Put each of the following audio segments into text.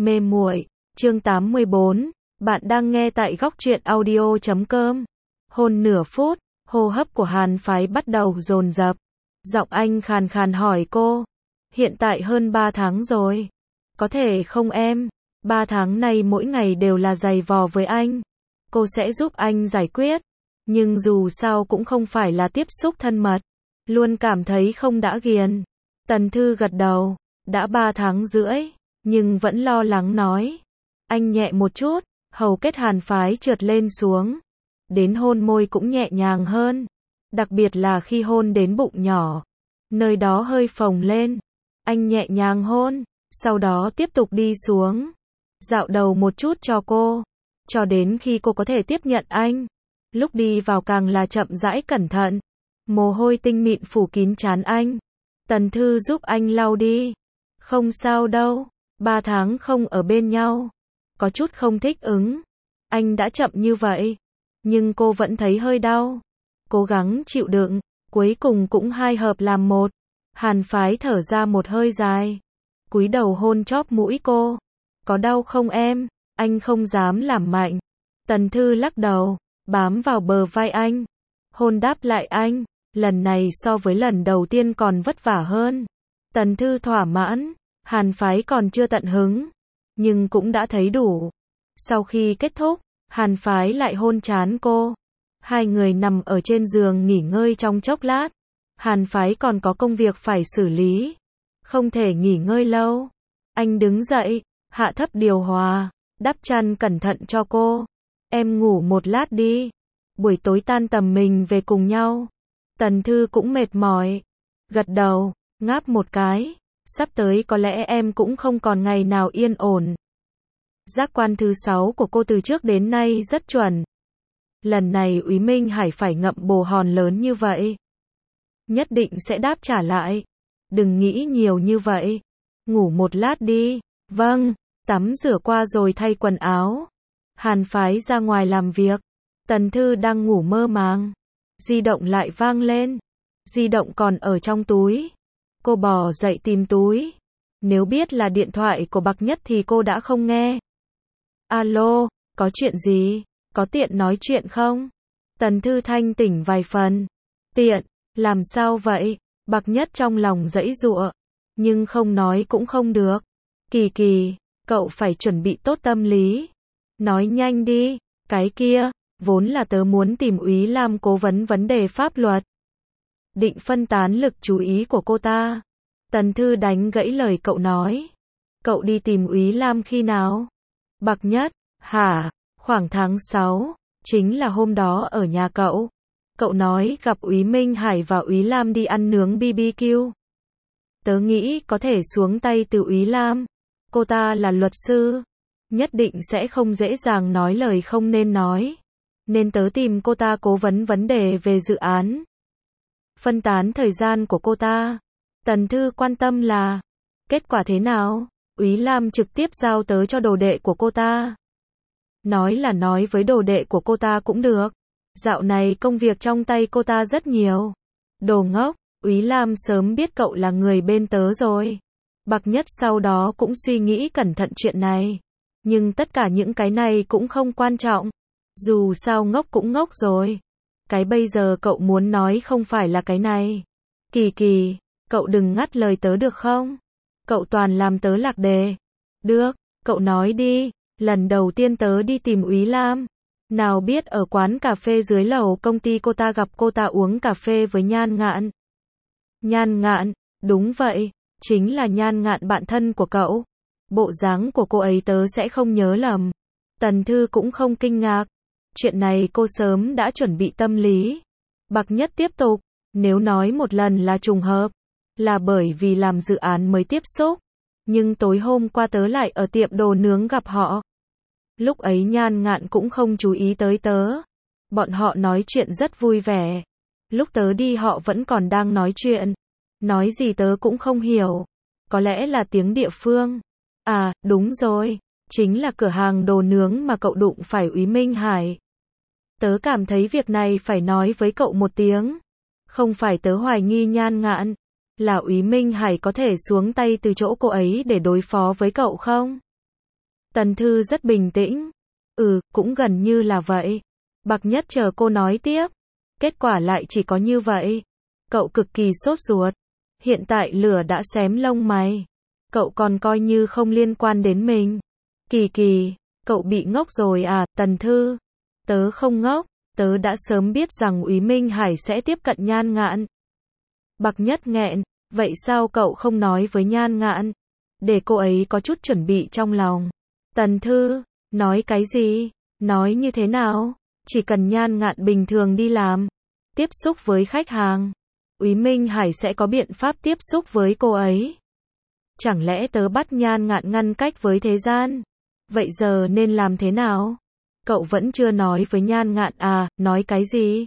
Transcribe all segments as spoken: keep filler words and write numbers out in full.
Mê muội, chương tám mươi bốn, bạn đang nghe tại góc truyện audio chấm com. Hôn nửa phút, hô hấp của Hàn Phái bắt đầu dồn dập. Giọng anh khàn khàn hỏi cô, hiện tại hơn ba tháng rồi. Có thể không em? Ba tháng này mỗi ngày đều là giày vò với anh. Cô sẽ giúp anh giải quyết. Nhưng dù sao cũng không phải là tiếp xúc thân mật. Luôn cảm thấy không đã ghiền. Tần Thư gật đầu, đã ba tháng rưỡi, nhưng vẫn lo lắng nói. Anh nhẹ một chút, hầu kết Hàn Phái trượt lên xuống. Đến hôn môi cũng nhẹ nhàng hơn. Đặc biệt là khi hôn đến bụng nhỏ. Nơi đó hơi phồng lên. Anh nhẹ nhàng hôn, sau đó tiếp tục đi xuống. Dạo đầu một chút cho cô. Cho đến khi cô có thể tiếp nhận anh. Lúc đi vào càng là chậm rãi cẩn thận. Mồ hôi tinh mịn phủ kín trán anh. Tần Thư giúp anh lau đi. Không sao đâu, ba tháng không ở bên nhau. Có chút không thích ứng. Anh đã chậm như vậy. Nhưng cô vẫn thấy hơi đau. Cố gắng chịu đựng, cuối cùng cũng hai hợp làm một. Hàn Phái thở ra một hơi dài. Cúi đầu hôn chóp mũi cô. Có đau không em? Anh không dám làm mạnh. Tần Thư lắc đầu, bám vào bờ vai anh. Hôn đáp lại anh. Lần này so với lần đầu tiên còn vất vả hơn. Tần Thư thỏa mãn. Hàn Phái còn chưa tận hứng. Nhưng cũng đã thấy đủ. Sau khi kết thúc, Hàn Phái lại hôn trán cô. Hai người nằm ở trên giường nghỉ ngơi trong chốc lát. Hàn Phái còn có công việc phải xử lý. Không thể nghỉ ngơi lâu. Anh đứng dậy, hạ thấp điều hòa, đắp chăn cẩn thận cho cô. Em ngủ một lát đi. Buổi tối tan tầm mình về cùng nhau. Tần Thư cũng mệt mỏi. Gật đầu, ngáp một cái. Sắp tới có lẽ em cũng không còn ngày nào yên ổn. Giác quan thứ sáu của cô từ trước đến nay rất chuẩn. Lần này Úy Minh Hải phải ngậm bồ hòn lớn như vậy. Nhất định sẽ đáp trả lại. Đừng nghĩ nhiều như vậy. Ngủ một lát đi. Vâng, tắm rửa qua rồi thay quần áo. Hàn Phái ra ngoài làm việc. Tần Thư đang ngủ mơ màng. Di động lại vang lên. Di động còn ở trong túi. Cô bò dậy tìm túi. Nếu biết là điện thoại của Bạc Nhất thì cô đã không nghe. Alo, có chuyện gì? Có tiện nói chuyện không? Tần Thư thanh tỉnh vài phần. Tiện, làm sao vậy? Bạc Nhất trong lòng giãy giụa. Nhưng không nói cũng không được. Kỳ Kỳ, cậu phải chuẩn bị tốt tâm lý. Nói nhanh đi, cái kia, vốn là tớ muốn tìm Úy Lam cố vấn vấn đề pháp luật. Định phân tán lực chú ý của cô ta. Tần Thư đánh gãy lời cậu nói. Cậu đi tìm Úy Lam khi nào? Bạc Nhất, hả? Khoảng tháng sáu, chính là hôm đó ở nhà cậu. Cậu nói gặp Úy Minh Hải và Úy Lam đi ăn nướng bê bê kiu. Tớ nghĩ có thể xuống tay từ Úy Lam. Cô ta là luật sư. Nhất định sẽ không dễ dàng nói lời không nên nói. Nên tớ tìm cô ta cố vấn vấn đề về dự án. Phân tán thời gian của cô ta. Tần Thư quan tâm là kết quả thế nào? Úy Lam trực tiếp giao tớ cho đồ đệ của cô ta. Nói là nói với đồ đệ của cô ta cũng được. Dạo này công việc trong tay cô ta rất nhiều. Đồ ngốc, Úy Lam sớm biết cậu là người bên tớ rồi. Bạc Nhất sau đó cũng suy nghĩ cẩn thận chuyện này. Nhưng tất cả những cái này cũng không quan trọng. Dù sao ngốc cũng ngốc rồi. Cái bây giờ cậu muốn nói không phải là cái này. Kỳ Kỳ, cậu đừng ngắt lời tớ được không? Cậu toàn làm tớ lạc đề. Được, cậu nói đi. Lần đầu tiên tớ đi tìm Úy Lam. Nào biết ở quán cà phê dưới lầu công ty cô ta gặp cô ta uống cà phê với Nhan Ngạn. Nhan Ngạn, đúng vậy, chính là Nhan Ngạn bạn thân của cậu. Bộ dáng của cô ấy tớ sẽ không nhớ lầm. Tần Thư cũng không kinh ngạc. Chuyện này cô sớm đã chuẩn bị tâm lý. Bạc Nhất tiếp tục, nếu nói một lần là trùng hợp, là bởi vì làm dự án mới tiếp xúc. Nhưng tối hôm qua tớ lại ở tiệm đồ nướng gặp họ. Lúc ấy Nhan Ngạn cũng không chú ý tới tớ. Bọn họ nói chuyện rất vui vẻ. Lúc tớ đi họ vẫn còn đang nói chuyện. Nói gì tớ cũng không hiểu. Có lẽ là tiếng địa phương. À, đúng rồi. Chính là cửa hàng đồ nướng mà cậu đụng phải Úy Minh Hải. Tớ cảm thấy việc này phải nói với cậu một tiếng. Không phải tớ hoài nghi Nhan Ngạn. Là Úy Minh Hải có thể xuống tay từ chỗ cô ấy để đối phó với cậu không? Tần Thư rất bình tĩnh. Ừ, cũng gần như là vậy. Bạc Nhất chờ cô nói tiếp. Kết quả lại chỉ có như vậy. Cậu cực kỳ sốt ruột. Hiện tại lửa đã xém lông mày. Cậu còn coi như không liên quan đến mình. Kỳ kỳ, cậu bị ngốc rồi à, Tần Thư. Tớ không ngốc, tớ đã sớm biết rằng Úy Minh Hải sẽ tiếp cận Nhan Ngạn. Bạc Nhất nghẹn, vậy sao cậu không nói với Nhan Ngạn? Để cô ấy có chút chuẩn bị trong lòng. Tần Thư, nói cái gì? Nói như thế nào? Chỉ cần Nhan Ngạn bình thường đi làm, tiếp xúc với khách hàng, Úy Minh Hải sẽ có biện pháp tiếp xúc với cô ấy. Chẳng lẽ tớ bắt Nhan Ngạn ngăn cách với thế gian? Vậy giờ nên làm thế nào? Cậu vẫn chưa nói với Nhan Ngạn à, nói cái gì?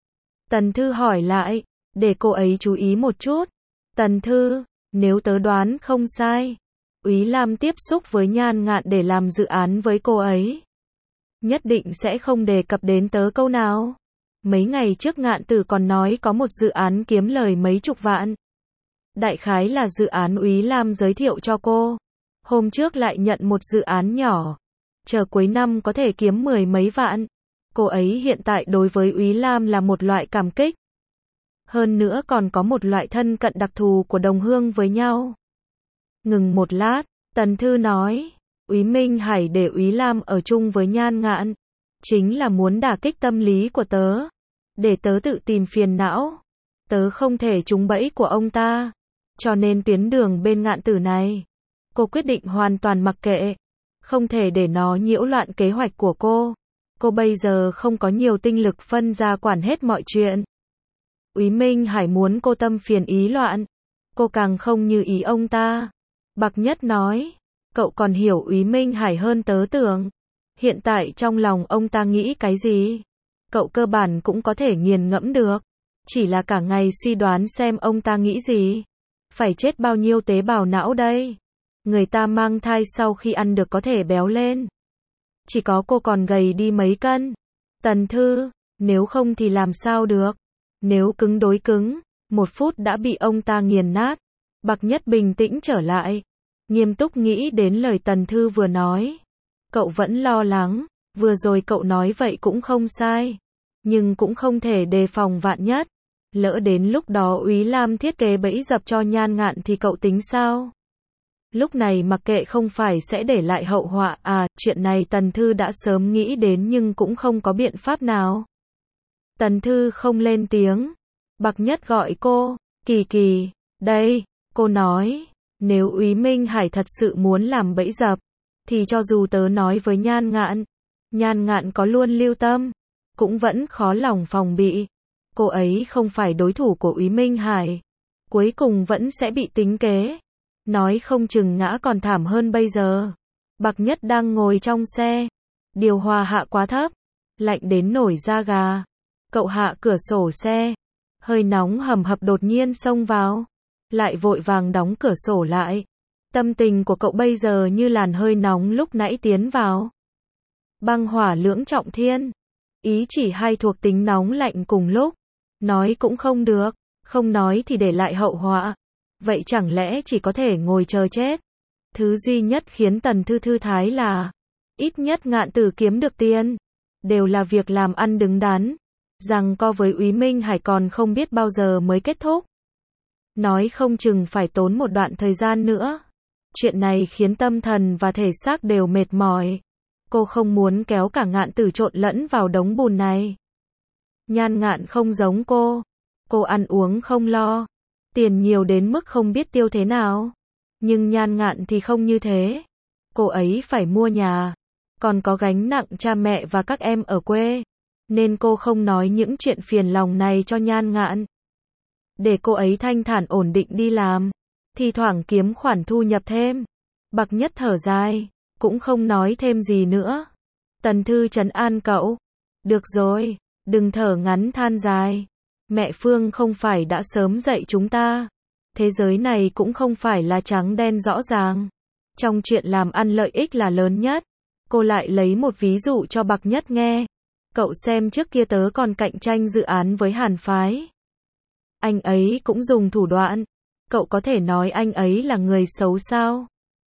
Tần Thư hỏi lại, để cô ấy chú ý một chút. Tần Thư, nếu tớ đoán không sai, Úy Lam tiếp xúc với Nhan Ngạn để làm dự án với cô ấy. Nhất định sẽ không đề cập đến tớ câu nào. Mấy ngày trước Ngạn Tử còn nói có một dự án kiếm lời mấy chục vạn. Đại khái là dự án Úy Lam giới thiệu cho cô. Hôm trước lại nhận một dự án nhỏ. Chờ cuối năm có thể kiếm mười mấy vạn. Cô ấy hiện tại đối với Úy Lam là một loại cảm kích. Hơn nữa còn có một loại thân cận đặc thù của đồng hương với nhau. Ngừng một lát, Tần Thư nói, Úy Minh Hải để Úy Lam ở chung với Nhan Ngạn, chính là muốn đả kích tâm lý của tớ, để tớ tự tìm phiền não. Tớ không thể trúng bẫy của ông ta, cho nên tuyến đường bên Ngạn Tử này, cô quyết định hoàn toàn mặc kệ, không thể để nó nhiễu loạn kế hoạch của cô. Cô bây giờ không có nhiều tinh lực phân ra quản hết mọi chuyện. Úy Minh Hải muốn cô tâm phiền ý loạn, cô càng không như ý ông ta. Bạc Nhất nói, cậu còn hiểu Úy Minh Hải hơn tớ tưởng. Hiện tại trong lòng ông ta nghĩ cái gì? Cậu cơ bản cũng có thể nghiền ngẫm được. Chỉ là cả ngày suy đoán xem ông ta nghĩ gì. Phải chết bao nhiêu tế bào não đây? Người ta mang thai sau khi ăn được có thể béo lên. Chỉ có cô còn gầy đi mấy cân. Tần Thư, nếu không thì làm sao được? Nếu cứng đối cứng, một phút đã bị ông ta nghiền nát. Bạc Nhất bình tĩnh trở lại, nghiêm túc nghĩ đến lời Tần Thư vừa nói. Cậu vẫn lo lắng, vừa rồi cậu nói vậy cũng không sai, nhưng cũng không thể đề phòng vạn nhất. Lỡ đến lúc đó Úy Lam thiết kế bẫy dập cho Nhan Ngạn thì cậu tính sao? Lúc này mặc kệ không phải sẽ để lại hậu họa à, chuyện này Tần Thư đã sớm nghĩ đến nhưng cũng không có biện pháp nào. Tần Thư không lên tiếng. Bạc Nhất gọi cô, Kỳ Kỳ, đây, cô nói, nếu Úy Minh Hải thật sự muốn làm bẫy dập, thì cho dù tớ nói với Nhan Ngạn, Nhan Ngạn có luôn lưu tâm, cũng vẫn khó lòng phòng bị. Cô ấy không phải đối thủ của Úy Minh Hải, cuối cùng vẫn sẽ bị tính kế. Nói không chừng ngã còn thảm hơn bây giờ. Bạc Nhất đang ngồi trong xe, điều hòa hạ quá thấp, lạnh đến nổi da gà. Cậu hạ cửa sổ xe, hơi nóng hầm hập đột nhiên xông vào, lại vội vàng đóng cửa sổ lại. Tâm tình của cậu bây giờ như làn hơi nóng lúc nãy tiến vào. Băng hỏa lưỡng trọng thiên, ý chỉ hai thuộc tính nóng lạnh cùng lúc. Nói cũng không được, không nói thì để lại hậu họa. Vậy chẳng lẽ chỉ có thể ngồi chờ chết? Thứ duy nhất khiến Tần Thư thư thái là, ít nhất Ngạn Tử kiếm được tiền, đều là việc làm ăn đứng đắn. Rằng co với Úy Minh Hải còn không biết bao giờ mới kết thúc. Nói không chừng phải tốn một đoạn thời gian nữa. Chuyện này khiến tâm thần và thể xác đều mệt mỏi. Cô không muốn kéo cả Ngạn Tử trộn lẫn vào đống bùn này. Nhan Ngạn không giống cô. Cô ăn uống không lo. Tiền nhiều đến mức không biết tiêu thế nào. Nhưng Nhan Ngạn thì không như thế. Cô ấy phải mua nhà. Còn có gánh nặng cha mẹ và các em ở quê. Nên cô không nói những chuyện phiền lòng này cho Nhan Ngạn. Để cô ấy thanh thản ổn định đi làm. Thì thoảng kiếm khoản thu nhập thêm. Bạc Nhất thở dài, cũng không nói thêm gì nữa. Tần Thư trấn an cậu. Được rồi, đừng thở ngắn than dài. Mẹ Phương không phải đã sớm dạy chúng ta. Thế giới này cũng không phải là trắng đen rõ ràng. Trong chuyện làm ăn lợi ích là lớn nhất. Cô lại lấy một ví dụ cho Bạc Nhất nghe. Cậu xem trước kia tớ còn cạnh tranh dự án với Hàn Phái. Anh ấy cũng dùng thủ đoạn. Cậu có thể nói anh ấy là người xấu sao?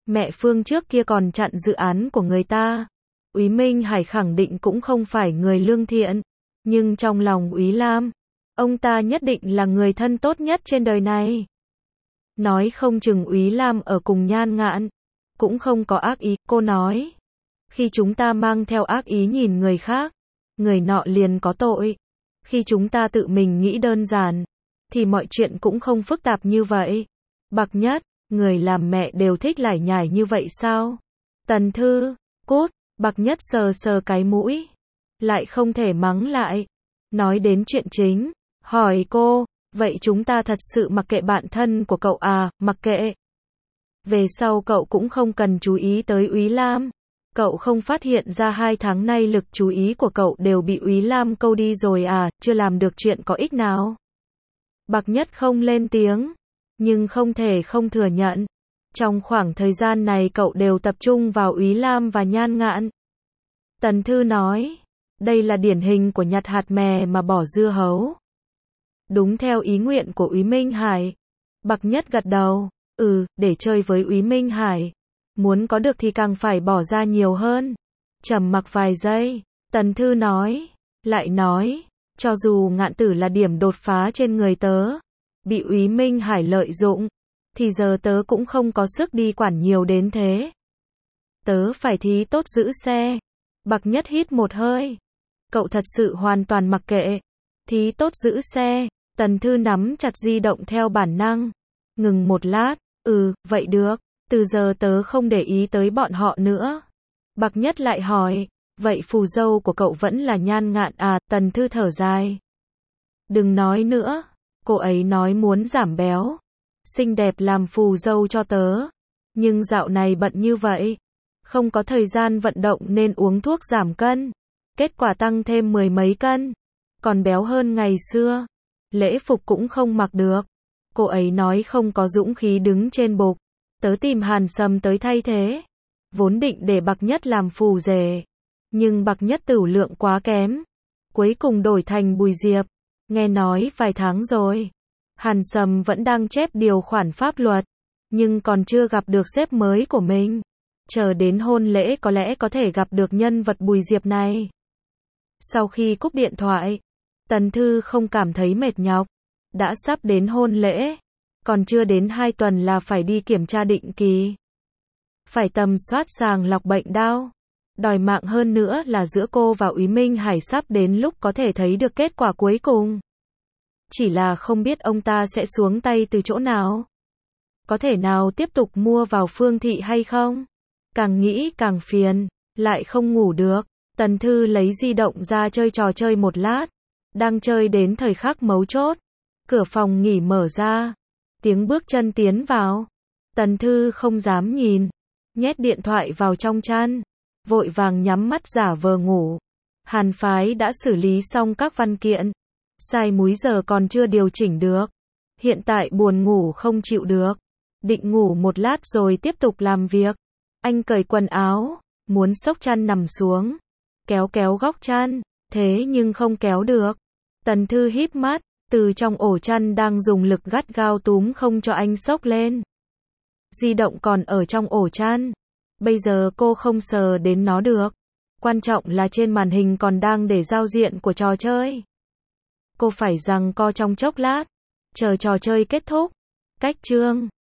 Mẹ Phương trước kia còn chặn dự án của người ta. Úy Minh Hải khẳng định cũng không phải người lương thiện, nhưng trong lòng Úy Lam, ông ta nhất định là người thân tốt nhất trên đời này. Nói không chừng Úy Lam ở cùng Nhan Ngạn, cũng không có ác ý, cô nói. Khi chúng ta mang theo ác ý nhìn người khác, người nọ liền có tội. Khi chúng ta tự mình nghĩ đơn giản, thì mọi chuyện cũng không phức tạp như vậy. Bạc Nhất, người làm mẹ đều thích lải nhải như vậy sao? Tần Thư, cút, Bạc Nhất sờ sờ cái mũi, lại không thể mắng lại. Nói đến chuyện chính, hỏi cô, vậy chúng ta thật sự mặc kệ bạn thân của cậu à? Mặc kệ. Về sau cậu cũng không cần chú ý tới Úy Lam. Cậu không phát hiện ra hai tháng nay lực chú ý của cậu đều bị Úy Lam câu đi rồi à, chưa làm được chuyện có ích nào. Bạc Nhất không lên tiếng, nhưng không thể không thừa nhận. Trong khoảng thời gian này cậu đều tập trung vào Úy Lam và Nhan Ngạn. Tần Thư nói, đây là điển hình của nhặt hạt mè mà bỏ dưa hấu. Đúng theo ý nguyện của Úy Minh Hải. Bạc Nhất gật đầu, ừ, để chơi với Úy Minh Hải. Muốn có được thì càng phải bỏ ra nhiều hơn. Trầm mặc vài giây, Tần Thư nói, lại nói, cho dù Ngạn Tử là điểm đột phá trên người tớ, bị Úy Minh Hải lợi dụng, thì giờ tớ cũng không có sức đi quản nhiều đến thế. Tớ phải thí tốt giữ xe. Bạc Nhất hít một hơi. Cậu thật sự hoàn toàn mặc kệ. Thí tốt giữ xe. Tần Thư nắm chặt di động theo bản năng. Ngừng một lát, ừ, vậy được. Từ giờ tớ không để ý tới bọn họ nữa. Bạc Nhất lại hỏi, vậy phù dâu của cậu vẫn là Nhan Ngạn à? Tần Thư thở dài. Đừng nói nữa. Cô ấy nói muốn giảm béo. Xinh đẹp làm phù dâu cho tớ. Nhưng dạo này bận như vậy. Không có thời gian vận động nên uống thuốc giảm cân. Kết quả tăng thêm mười mấy cân. Còn béo hơn ngày xưa. Lễ phục cũng không mặc được. Cô ấy nói không có dũng khí đứng trên bục. Tớ tìm Hàn Sâm tới thay thế. Vốn định để Bạc Nhất làm phù rể. Nhưng Bạc Nhất tửu lượng quá kém. Cuối cùng đổi thành Bùi Diệp. Nghe nói vài tháng rồi. Hàn Sâm vẫn đang chép điều khoản pháp luật. Nhưng còn chưa gặp được sếp mới của mình. Chờ đến hôn lễ có lẽ có thể gặp được nhân vật Bùi Diệp này. Sau khi cúp điện thoại, Tần Thư không cảm thấy mệt nhọc. Đã sắp đến hôn lễ. Còn chưa đến hai tuần là phải đi kiểm tra định kỳ. Phải tầm soát sàng lọc bệnh đau. Đòi mạng hơn nữa là giữa cô và Úy Minh Hải sắp đến lúc có thể thấy được kết quả cuối cùng. Chỉ là không biết ông ta sẽ xuống tay từ chỗ nào. Có thể nào tiếp tục mua vào Phương Thị hay không? Càng nghĩ càng phiền, lại không ngủ được. Tần Thư lấy di động ra chơi trò chơi một lát. Đang chơi đến thời khắc mấu chốt. Cửa phòng nghỉ mở ra. Tiếng bước chân tiến vào. Tần Thư không dám nhìn. Nhét điện thoại vào trong chăn. Vội vàng nhắm mắt giả vờ ngủ. Hàn phái đã xử lý xong các văn kiện. Sai múi giờ còn chưa điều chỉnh được. Hiện tại buồn ngủ không chịu được. Định ngủ một lát rồi tiếp tục làm việc. Anh cởi quần áo. Muốn xốc chăn nằm xuống. Kéo kéo góc chăn. Thế nhưng không kéo được. Tần Thư híp mắt. Từ trong ổ chăn đang dùng lực gắt gao túm không cho anh xốc lên. Di động còn ở trong ổ chăn. Bây giờ cô không sờ đến nó được. Quan trọng là trên màn hình còn đang để giao diện của trò chơi. Cô phải giằng co trong chốc lát. Chờ trò chơi kết thúc. Cách chương.